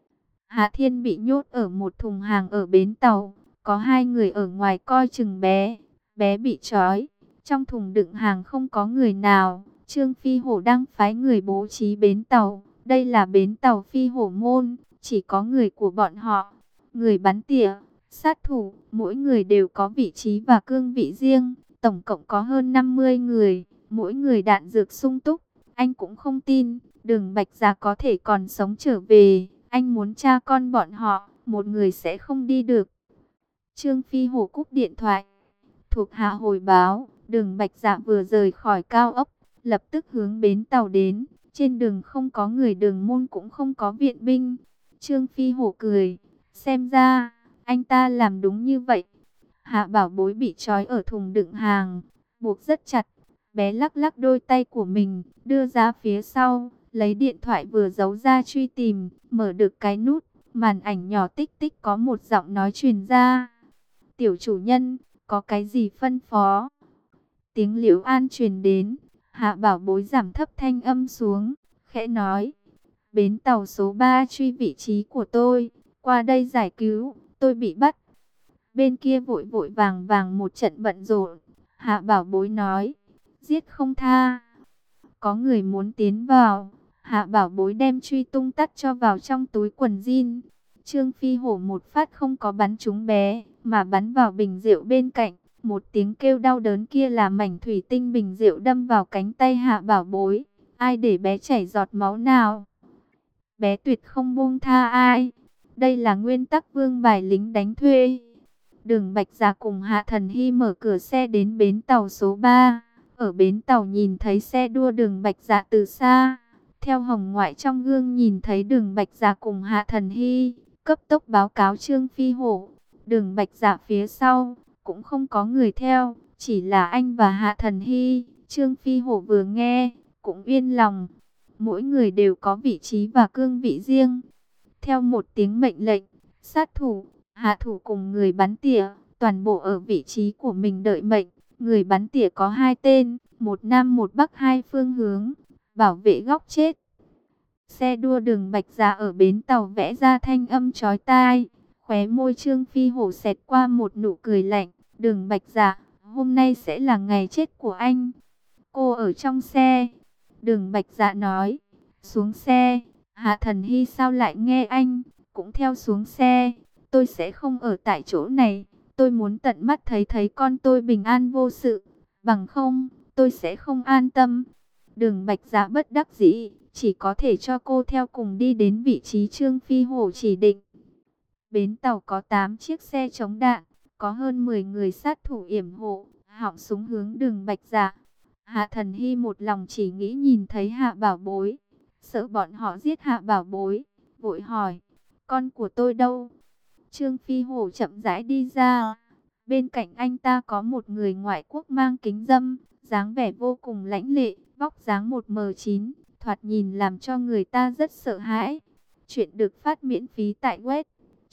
A: Hạ Thiên bị nhốt ở một thùng hàng ở bến tàu, có hai người ở ngoài coi chừng bé, bé bị trói, trong thùng đựng hàng không có người nào. Trương Phi Hổ đang phái người bố trí bến tàu, đây là bến tàu Phi Hổ môn, chỉ có người của bọn họ, người bắn tỉa, sát thủ, mỗi người đều có vị trí và cương vị riêng. Tổng cộng có hơn 50 người, mỗi người đạn dược sung túc. Anh cũng không tin, Đường Bạch Dạ có thể còn sống trở về. Anh muốn cha con bọn họ, một người sẽ không đi được. Trương Phi Hổ cúp điện thoại. Thuộc hạ hồi báo, Đường Bạch Dạ vừa rời khỏi cao ốc, lập tức hướng bến tàu đến. Trên đường không có người Đường môn cũng không có viện binh. Trương Phi Hổ cười, xem ra, anh ta làm đúng như vậy. Hạ Bảo Bối bị trói ở thùng đựng hàng, buộc rất chặt. Bé lắc lắc đôi tay của mình, đưa ra phía sau, lấy điện thoại vừa giấu ra truy tìm, mở được cái nút, màn ảnh nhỏ tích tích có một giọng nói truyền ra. Tiểu chủ nhân, có cái gì phân phó? Tiếng Liễu An truyền đến, Hạ Bảo Bối giảm thấp thanh âm xuống, khẽ nói. Bến tàu số 3 truy vị trí của tôi, qua đây giải cứu, tôi bị bắt. Bên kia vội vội vàng vàng một trận bận rộn. Hạ Bảo Bối nói, giết không tha. Có người muốn tiến vào. Hạ Bảo Bối đem truy tung tắt cho vào trong túi quần jean. Trương Phi Hổ một phát không có bắn trúng bé, mà bắn vào bình rượu bên cạnh. Một tiếng kêu đau đớn kia là mảnh thủy tinh bình rượu đâm vào cánh tay Hạ Bảo Bối. Ai để bé chảy giọt máu nào? Bé tuyệt không buông tha ai. Đây là nguyên tắc vương bài lính đánh thuê. Đường Bạch Dạ cùng Hạ Thần Hy mở cửa xe đến bến tàu số 3. Ở bến tàu nhìn thấy xe đua Đường Bạch Dạ từ xa. Theo hồng ngoại trong gương nhìn thấy Đường Bạch Dạ cùng Hạ Thần Hy, cấp tốc báo cáo Trương Phi Hổ. Đường Bạch Dạ phía sau, cũng không có người theo, chỉ là anh và Hạ Thần Hy. Trương Phi Hổ vừa nghe, cũng yên lòng. Mỗi người đều có vị trí và cương vị riêng. Theo một tiếng mệnh lệnh, sát thủ, hạ thủ cùng người bắn tỉa, toàn bộ ở vị trí của mình đợi mệnh. Người bắn tỉa có 2 tên, một nam một bắc 2 phương hướng, bảo vệ góc chết. Xe đua Đường Bạch Dạ ở bến tàu vẽ ra thanh âm chói tai. Khóe môi Trương Phi Hổ xẹt qua một nụ cười lạnh. Đường Bạch Dạ, hôm nay sẽ là ngày chết của anh. Cô ở trong xe. Đường Bạch Dạ nói. Xuống xe. Hạ Thần Hy sao lại nghe anh, cũng theo xuống xe. Tôi sẽ không ở tại chỗ này. Tôi muốn tận mắt thấy con tôi bình an vô sự. Bằng không, tôi sẽ không an tâm. Đường Bạch Dạ bất đắc dĩ, chỉ có thể cho cô theo cùng đi đến vị trí Trương Phi Hổ chỉ định. Bến tàu có 8 chiếc xe chống đạn, có hơn 10 người sát thủ yểm hộ, họng súng hướng Đường Bạch Dạ. Hạ Thần Hy một lòng chỉ nghĩ nhìn thấy Hạ Bảo Bối, sợ bọn họ giết Hạ Bảo Bối, vội hỏi, con của tôi đâu? Trương Phi Hổ chậm rãi đi ra, bên cạnh anh ta có một người ngoại quốc mang kính râm, dáng vẻ vô cùng lãnh lệ, vóc dáng 1m9, thoạt nhìn làm cho người ta rất sợ hãi. Chuyện được phát miễn phí tại web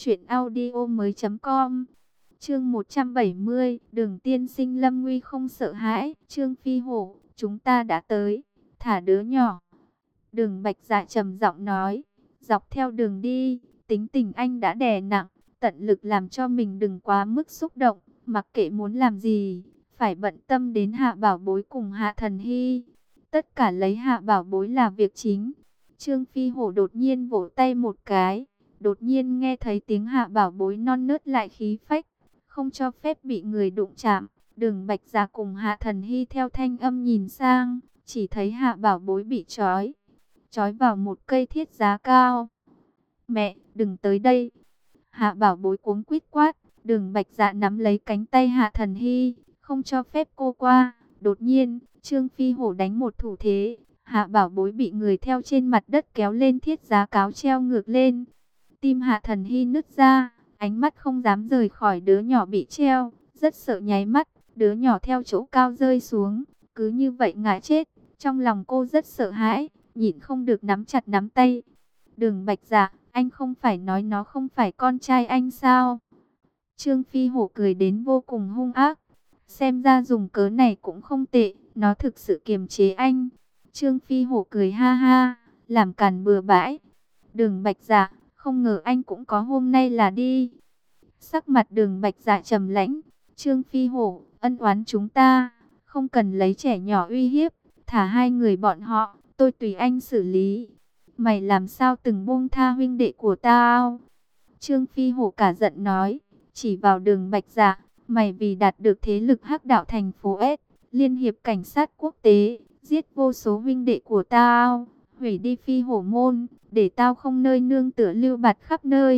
A: truyệnaudiomoi.com. Chương 170, Đường tiên sinh lâm nguy không sợ hãi. Trương Phi Hổ, chúng ta đã tới, thả đứa nhỏ. Đường Bạch Dạ trầm giọng nói, dọc theo đường đi, tính tình anh đã đè nặng, tận lực làm cho mình đừng quá mức xúc động, mặc kệ muốn làm gì, phải bận tâm đến Hạ Bảo Bối cùng Hạ Thần Hy. Tất cả lấy Hạ Bảo Bối là việc chính. Trương Phi Hổ đột nhiên vỗ tay một cái, đột nhiên nghe thấy tiếng Hạ Bảo Bối non nớt lại khí phách, không cho phép bị người đụng chạm. Đường Bạch Dạ cùng Hạ Thần Hy theo thanh âm nhìn sang, chỉ thấy Hạ Bảo Bối bị trói vào một cây thiết giá cao. Mẹ, đừng tới đây. Hạ Bảo Bối cuống quýt quát. Đường Bạch Dạ nắm lấy cánh tay Hạ Thần Hy, không cho phép cô qua. Đột nhiên, Trương Phi Hổ đánh một thủ thế. Hạ Bảo Bối bị người theo trên mặt đất kéo lên thiết giá cáo treo ngược lên. Tim Hạ Thần Hy nứt ra, ánh mắt không dám rời khỏi đứa nhỏ bị treo, rất sợ nháy mắt, đứa nhỏ theo chỗ cao rơi xuống, cứ như vậy ngã chết. Trong lòng cô rất sợ hãi, nhịn không được nắm chặt nắm tay. Đường Bạch Dạ, anh không phải nói nó không phải con trai anh sao? Trương Phi Hổ cười đến vô cùng hung ác. Xem ra dùng cớ này cũng không tệ, nó thực sự kiềm chế anh. Trương Phi Hổ cười ha ha, làm càn bừa bãi. Đường Bạch Dạ, không ngờ anh cũng có hôm nay là đi. Sắc mặt Đường Bạch Dạ trầm lãnh. Trương Phi Hổ, ân oán chúng ta, không cần lấy trẻ nhỏ uy hiếp. Thả 2 người bọn họ, tôi tùy anh xử lý. Mày làm sao từng buông tha huynh đệ của tao? Trương Phi Hổ cả giận nói, chỉ vào Đường Bạch Dạ, mày vì đạt được thế lực hắc đạo thành phố S, liên hiệp cảnh sát quốc tế, giết vô số huynh đệ của tao, hủy đi Phi Hổ môn, để tao không nơi nương tựa lưu bạt khắp nơi.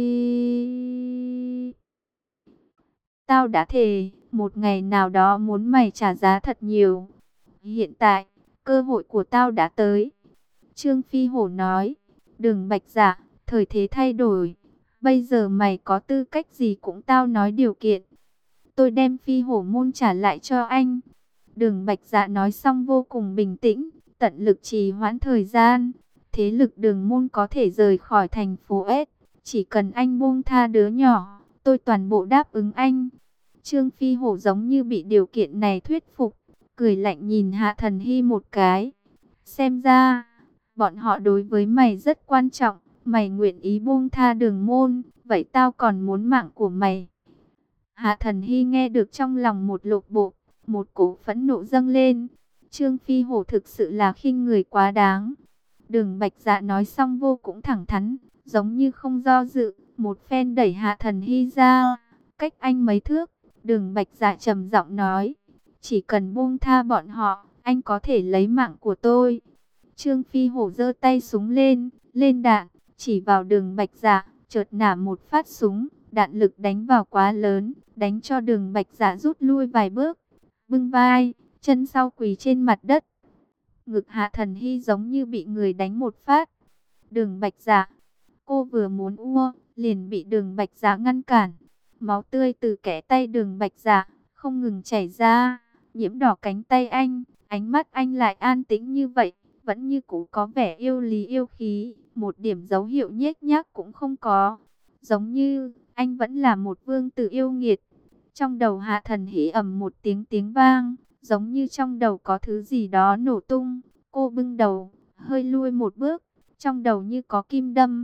A: Tao đã thề, một ngày nào đó muốn mày trả giá thật nhiều. Hiện tại, cơ hội của tao đã tới. Trương Phi Hổ nói, Đường Bạch Dạ, thời thế thay đổi. Bây giờ mày có tư cách gì cũng tao nói điều kiện. Tôi đem Phi Hổ môn trả lại cho anh. Đường Bạch Dạ nói xong vô cùng bình tĩnh, tận lực trì hoãn thời gian. Thế lực Đường môn có thể rời khỏi thành phố S. Chỉ cần anh buông tha đứa nhỏ, tôi toàn bộ đáp ứng anh. Trương Phi Hổ giống như bị điều kiện này thuyết phục, cười lạnh nhìn Hạ Thần Hy một cái. Xem ra, bọn họ đối với mày rất quan trọng. Mày nguyện ý buông tha Đường môn, vậy tao còn muốn mạng của mày. Hạ Thần Hy nghe được trong lòng một lột bộ, một cỗ phẫn nộ dâng lên. Trương Phi Hổ thực sự là khinh người quá đáng. Đường Bạch Dạ nói xong vô cũng thẳng thắn, giống như không do dự, một phen đẩy Hạ Thần Hy ra, cách anh mấy thước. Đường Bạch Dạ trầm giọng nói, chỉ cần buông tha bọn họ, anh có thể lấy mạng của tôi. Trương Phi Hổ giơ tay súng lên đạn, chỉ vào Đường Bạch Dạ, chợt nả một phát súng, đạn lực đánh vào quá lớn, đánh cho Đường Bạch Dạ rút lui vài bước, bưng vai, chân sau quỳ trên mặt đất. Ngực Hạ Thần Hy giống như bị người đánh một phát. Đường Bạch Dạ, cô vừa muốn ua, liền bị Đường Bạch Dạ ngăn cản. Máu tươi từ kẽ tay Đường Bạch Dạ không ngừng chảy ra, nhiễm đỏ cánh tay anh. Ánh mắt anh lại an tĩnh như vậy, vẫn như cũ có vẻ yêu lý yêu khí, một điểm dấu hiệu nhếch nhác cũng không có. Giống như anh vẫn là một vương tử yêu nghiệt. Trong đầu Hạ Thần Hy ầm một tiếng vang, giống như trong đầu có thứ gì đó nổ tung. Cô bưng đầu, hơi lui một bước, trong đầu như có kim đâm.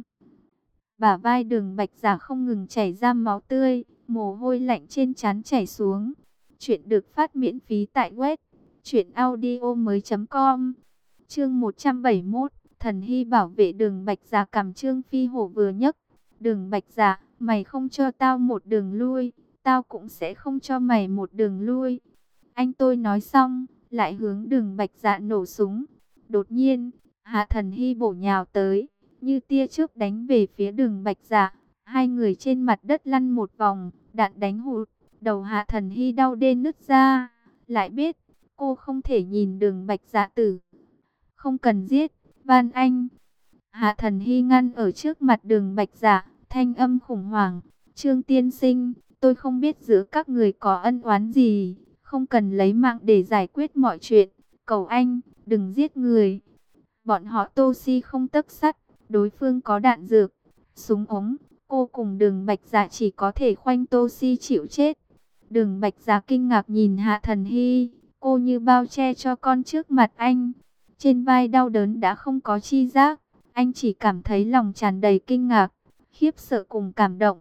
A: Bả vai Đường Bạch Dạ không ngừng chảy ra máu tươi, mồ hôi lạnh trên trán chảy xuống. Chuyện được phát miễn phí tại web truyệnaudiomoi.com. Chương 171, Thần Hy bảo vệ Đường Bạch Dạ. Cầm Trương Phi Hổ vừa nhấc, Đường Bạch Dạ, mày không cho tao một đường lui, tao cũng sẽ không cho mày một đường lui. Anh tôi nói xong, lại hướng Đường Bạch Dạ nổ súng. Đột nhiên, Hạ Thần Hy bổ nhào tới, như tia chớp đánh về phía Đường Bạch Dạ. Hai người trên mặt đất lăn một vòng, đạn đánh hụt, đầu Hạ Thần Hy đau đến nứt ra. Lại biết, cô không thể nhìn Đường Bạch Dạ tử. Không cần giết, van anh. Hạ Thần Hy ngăn ở trước mặt Đường Bạch Dạ, thanh âm khủng hoảng. Trương tiên sinh, tôi không biết giữa các người có ân oán gì, không cần lấy mạng để giải quyết mọi chuyện. Cầu anh, đừng giết người. Bọn họ Tô Si không tấc sắt, đối phương có đạn dược, súng ống. Cô cùng Đường Bạch Dạ chỉ có thể khoanh Tô Si chịu chết. Đường Bạch Dạ kinh ngạc nhìn Hạ Thần Hy, cô như bao che cho con trước mặt anh. Trên vai đau đớn đã không có chi giác, anh chỉ cảm thấy lòng tràn đầy kinh ngạc, khiếp sợ cùng cảm động.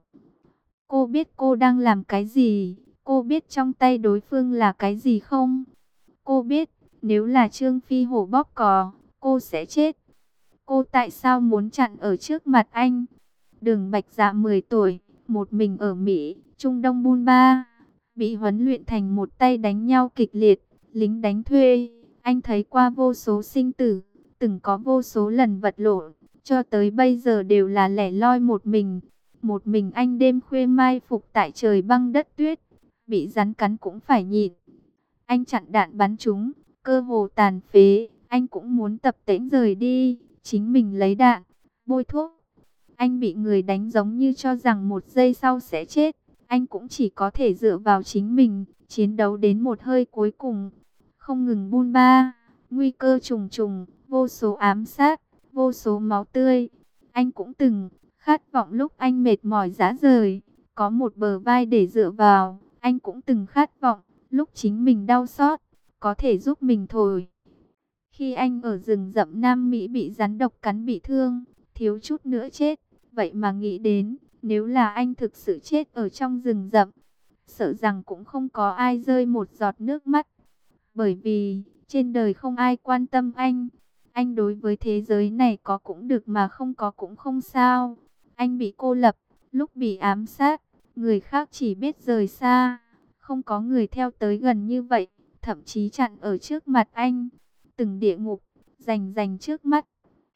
A: Cô biết cô đang làm cái gì, cô biết trong tay đối phương là cái gì không? Cô biết, nếu là Trương Phi Hổ bóp cò, cô sẽ chết. Cô tại sao muốn chặn ở trước mặt anh? Đường Bạch Dạ 10 tuổi, một mình ở Mỹ, Trung Đông Bun Ba, bị huấn luyện thành một tay đánh nhau kịch liệt, lính đánh thuê. Anh thấy qua vô số sinh tử, từng có vô số lần vật lộn, cho tới bây giờ đều là lẻ loi một mình. Một mình anh đêm khuya mai phục tại trời băng đất tuyết, bị rắn cắn cũng phải nhịn. Anh chặn đạn bắn trúng, cơ hồ tàn phế, anh cũng muốn tập tễnh rời đi, chính mình lấy đạn, bôi thuốc. Anh bị người đánh giống như cho rằng một giây sau sẽ chết, anh cũng chỉ có thể dựa vào chính mình, chiến đấu đến một hơi cuối cùng. Không ngừng bun ba, nguy cơ trùng trùng, vô số ám sát, vô số máu tươi. Anh cũng từng khát vọng lúc anh mệt mỏi rã rời, có một bờ vai để dựa vào. Anh cũng từng khát vọng lúc chính mình đau xót, có thể giúp mình thổi. Khi anh ở rừng rậm Nam Mỹ bị rắn độc cắn bị thương, thiếu chút nữa chết, vậy mà nghĩ đến, nếu là anh thực sự chết ở trong rừng rậm, sợ rằng cũng không có ai rơi một giọt nước mắt. Bởi vì, trên đời không ai quan tâm anh. Anh đối với thế giới này có cũng được mà không có cũng không sao. Anh bị cô lập, lúc bị ám sát, người khác chỉ biết rời xa. Không có người theo tới gần như vậy, thậm chí chặn ở trước mặt anh. Từng địa ngục, rành trước mắt.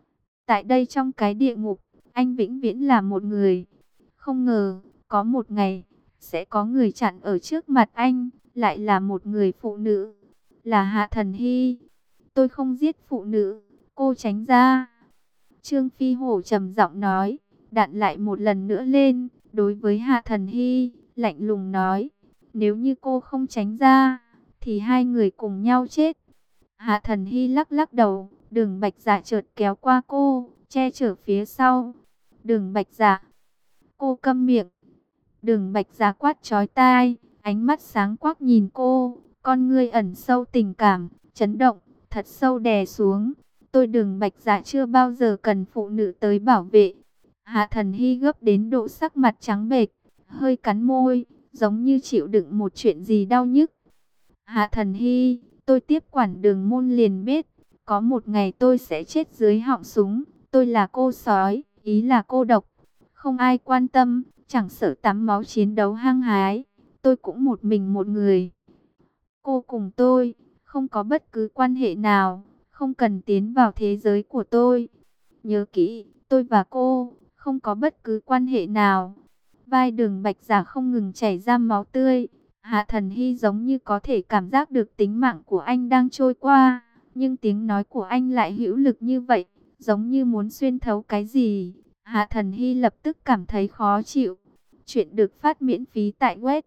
A: Tại đây trong cái địa ngục, anh vĩnh viễn là một người. Không ngờ, có một ngày, sẽ có người chặn ở trước mặt anh, lại là một người phụ nữ. Là Hạ Thần Hy. Tôi không giết phụ nữ, cô tránh ra. Trương Phi Hổ trầm giọng nói, đạn lại một lần nữa lên, đối với Hạ Thần Hy, lạnh lùng nói, nếu như cô không tránh ra, thì hai người cùng nhau chết. Hạ Thần Hy lắc lắc đầu, Đường Bạch Dạ chợt kéo qua cô, che chở phía sau. Đường Bạch Dạ, cô câm miệng. Đường Bạch Dạ quát chói tai, ánh mắt sáng quắc nhìn cô, con ngươi ẩn sâu tình cảm, chấn động, thật sâu đè xuống. Tôi Đường Bạch Dạ chưa bao giờ cần phụ nữ tới bảo vệ. Hạ Thần Hy gấp đến độ sắc mặt trắng bệch, hơi cắn môi, giống như chịu đựng một chuyện gì đau nhức. Hạ Thần Hy, tôi tiếp quản Đường môn liền biết, Có một ngày tôi sẽ chết dưới họng súng. Tôi là cô sói, ý là cô độc. Không ai quan tâm, chẳng sợ tắm máu chiến đấu hăng hái. Tôi cũng một mình một người. Cô cùng tôi, không có bất cứ quan hệ nào, không cần tiến vào thế giới của tôi. Nhớ kỹ, tôi và cô, không có bất cứ quan hệ nào. Vai Đường Bạch Giả không ngừng chảy ra máu tươi. Hạ Thần Hy giống như có thể cảm giác được tính mạng của anh đang trôi qua. Nhưng tiếng nói của anh lại hữu lực như vậy, giống như muốn xuyên thấu cái gì. Hạ Thần Hy lập tức cảm thấy khó chịu. Chuyện được phát miễn phí tại web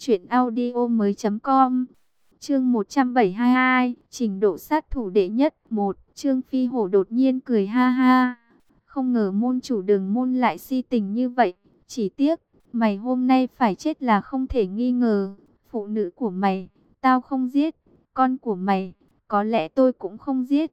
A: truyệnaudiomoi.com. Chương 172, trình độ sát thủ đệ nhất. 1. Trương Phi Hổ đột nhiên cười ha ha. Không ngờ môn chủ Đường môn lại si tình như vậy. Chỉ tiếc, mày hôm nay phải chết là không thể nghi ngờ. Phụ nữ của mày, tao không giết. Con của mày, có lẽ tôi cũng không giết.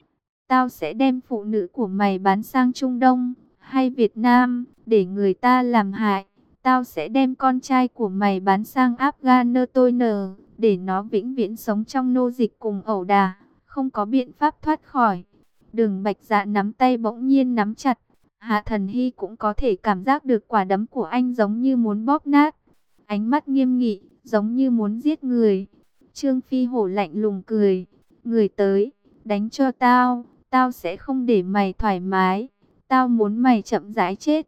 A: Tao sẽ đem phụ nữ của mày bán sang Trung Đông hay Việt Nam để người ta làm hại. Tao sẽ đem con trai của mày bán sang Afghanistan để nó vĩnh viễn sống trong nô dịch cùng ẩu đả, không có biện pháp thoát khỏi. Đường Bạch Dạ nắm tay bỗng nhiên nắm chặt. Hạ Thần Hy cũng có thể cảm giác được quả đấm của anh giống như muốn bóp nát. Ánh mắt nghiêm nghị, giống như muốn giết người. Trương Phi Hổ lạnh lùng cười. Người tới, đánh cho tao, tao sẽ không để mày thoải mái. Tao muốn mày chậm rãi chết.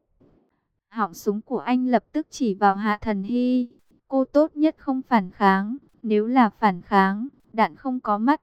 A: Họng súng của anh lập tức chỉ vào Hạ Thần Hy. Cô tốt nhất không phản kháng. Nếu là phản kháng, đạn không có mắt.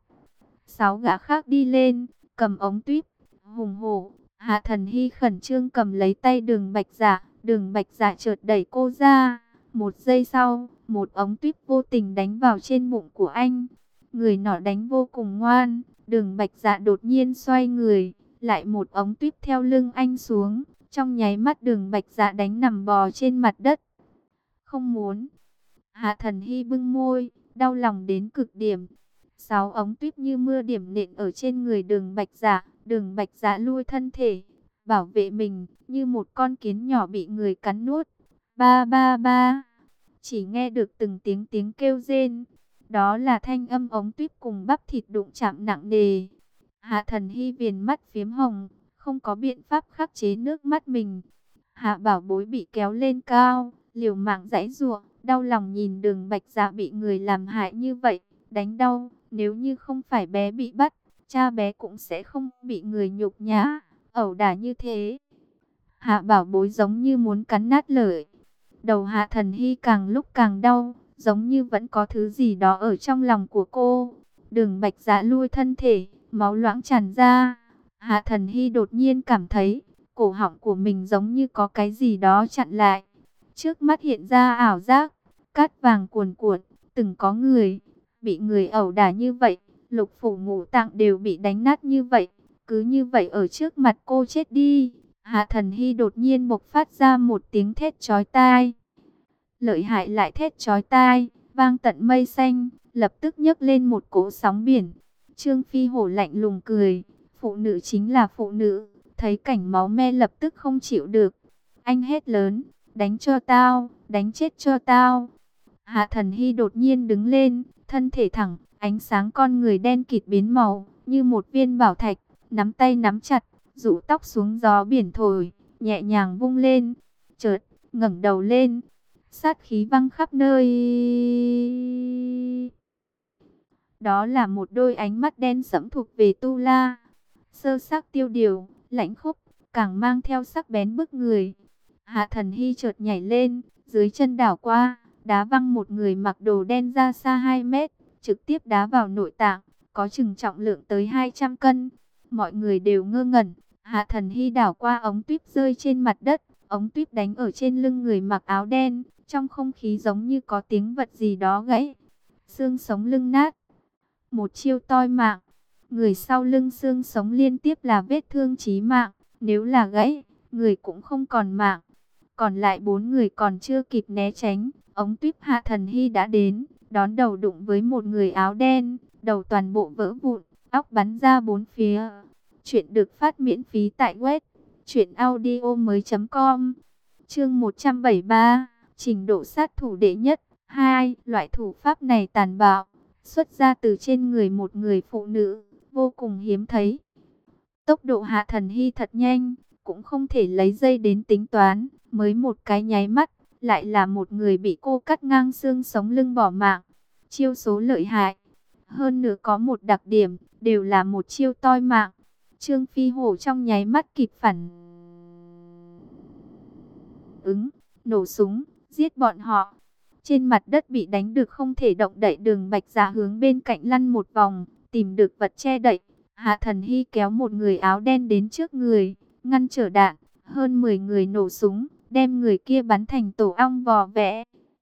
A: 6 gã khác đi lên, cầm ống tuyếp, hùng hổ. Hạ Thần Hy khẩn trương cầm lấy tay Đường Bạch Dạ. Đường Bạch Dạ chợt đẩy cô ra. Một giây sau, một ống tuyếp vô tình đánh vào trên bụng của anh. Người nọ đánh vô cùng ngoan. Đường Bạch Dạ đột nhiên xoay người, lại một ống tuyếp theo lưng anh xuống. Trong nháy mắt Đường Bạch Dạ đánh nằm bò trên mặt đất. Không muốn. Hạ Thần Hy bưng môi, đau lòng đến cực điểm. 6 ống tuyếp như mưa điểm nện ở trên người Đường Bạch Dạ. Đường Bạch Dạ lui thân thể, bảo vệ mình, như một con kiến nhỏ bị người cắn nuốt. Ba ba ba. Chỉ nghe được từng tiếng kêu rên. Đó là thanh âm ống tuyếp cùng bắp thịt đụng chạm nặng nề. Hạ Thần Hy viền mắt phiếm hồng, không có biện pháp khắc chế nước mắt mình. Hạ Bảo Bối bị kéo lên cao, liều mạng giãy giụa, đau lòng nhìn Đường Bạch Dạ bị người làm hại như vậy, đánh đau. Nếu như không phải bé bị bắt, cha bé cũng sẽ không bị người nhục nhã, ẩu đả như thế. Hạ Bảo Bối giống như muốn cắn nát lợi. Đầu Hạ Thần Hy càng lúc càng đau, giống như vẫn có thứ gì đó ở trong lòng của cô. Đường Bạch Dạ lui thân thể, máu loãng tràn ra. Hạ Thần Hy đột nhiên cảm thấy cổ họng của mình giống như có cái gì đó chặn lại. Trước mắt hiện ra ảo giác, cát vàng cuồn cuộn, từng có người bị người ẩu đả như vậy, lục phủ ngũ tạng đều bị đánh nát như vậy, cứ như vậy ở trước mặt cô chết đi. Hạ Thần Hy đột nhiên bộc phát ra một tiếng thét chói tai. Lợi hại lại thét chói tai, vang tận mây xanh, lập tức nhấc lên một cỗ sóng biển. Trương Phi Hổ lạnh lùng cười, phụ nữ chính là phụ nữ, thấy cảnh máu me lập tức không chịu được. Anh hét lớn, đánh cho tao, đánh chết cho tao. Hạ Thần Hy đột nhiên đứng lên, thân thể thẳng, ánh sáng con người đen kịt biến màu, như một viên bảo thạch, nắm tay nắm chặt, rũ tóc xuống gió biển thổi, nhẹ nhàng vung lên, chợt ngẩng đầu lên, sát khí văng khắp nơi. Đó là một đôi ánh mắt đen sẫm thuộc về Tu La, sơ sắc tiêu điều, lãnh khốc, càng mang theo sắc bén bức người. Hạ Thần Hy chợt nhảy lên, dưới chân đảo qua, đá văng một người mặc đồ đen ra xa 2 mét, trực tiếp đá vào nội tạng, có chừng trọng lượng tới 200 cân. Mọi người đều ngơ ngẩn. Hạ Thần Hy đảo qua ống tuyếp rơi trên mặt đất, ống tuyếp đánh ở trên lưng người mặc áo đen, trong không khí giống như có tiếng vật gì đó gãy, xương sống lưng nát. Một chiêu toi mạng, người sau lưng xương sống liên tiếp là vết thương chí mạng, nếu là gãy, người cũng không còn mạng. Còn lại 4 người còn chưa kịp né tránh, ống tuyếp Hạ Thần Hy đã đến, đón đầu đụng với một người áo đen, đầu toàn bộ vỡ vụn, óc bắn ra 4 phía. Chuyện được phát miễn phí tại web truyệnaudiomoi.com. Chương 173, trình độ sát thủ đệ nhất. 2. Loại thủ pháp này tàn bạo, xuất ra từ trên người một người phụ nữ, vô cùng hiếm thấy. Tốc độ Hạ Thần Hy thật nhanh, cũng không thể lấy giây đến tính toán, mới một cái nháy mắt, lại là một người bị cô cắt ngang xương sống lưng bỏ mạng. Chiêu số lợi hại, hơn nữa có một đặc điểm, đều là một chiêu toi mạng. Trương Phi Hổ trong nháy mắt kịp phản ứng, nổ súng, giết bọn họ. Trên mặt đất bị đánh được không thể động đậy, Đường Bạch Dạ hướng bên cạnh lăn một vòng, tìm được vật che đậy. Hạ Thần Hy kéo một người áo đen đến trước người, ngăn trở đạn. Hơn 10 người nổ súng, đem người kia bắn thành tổ ong vò vẽ.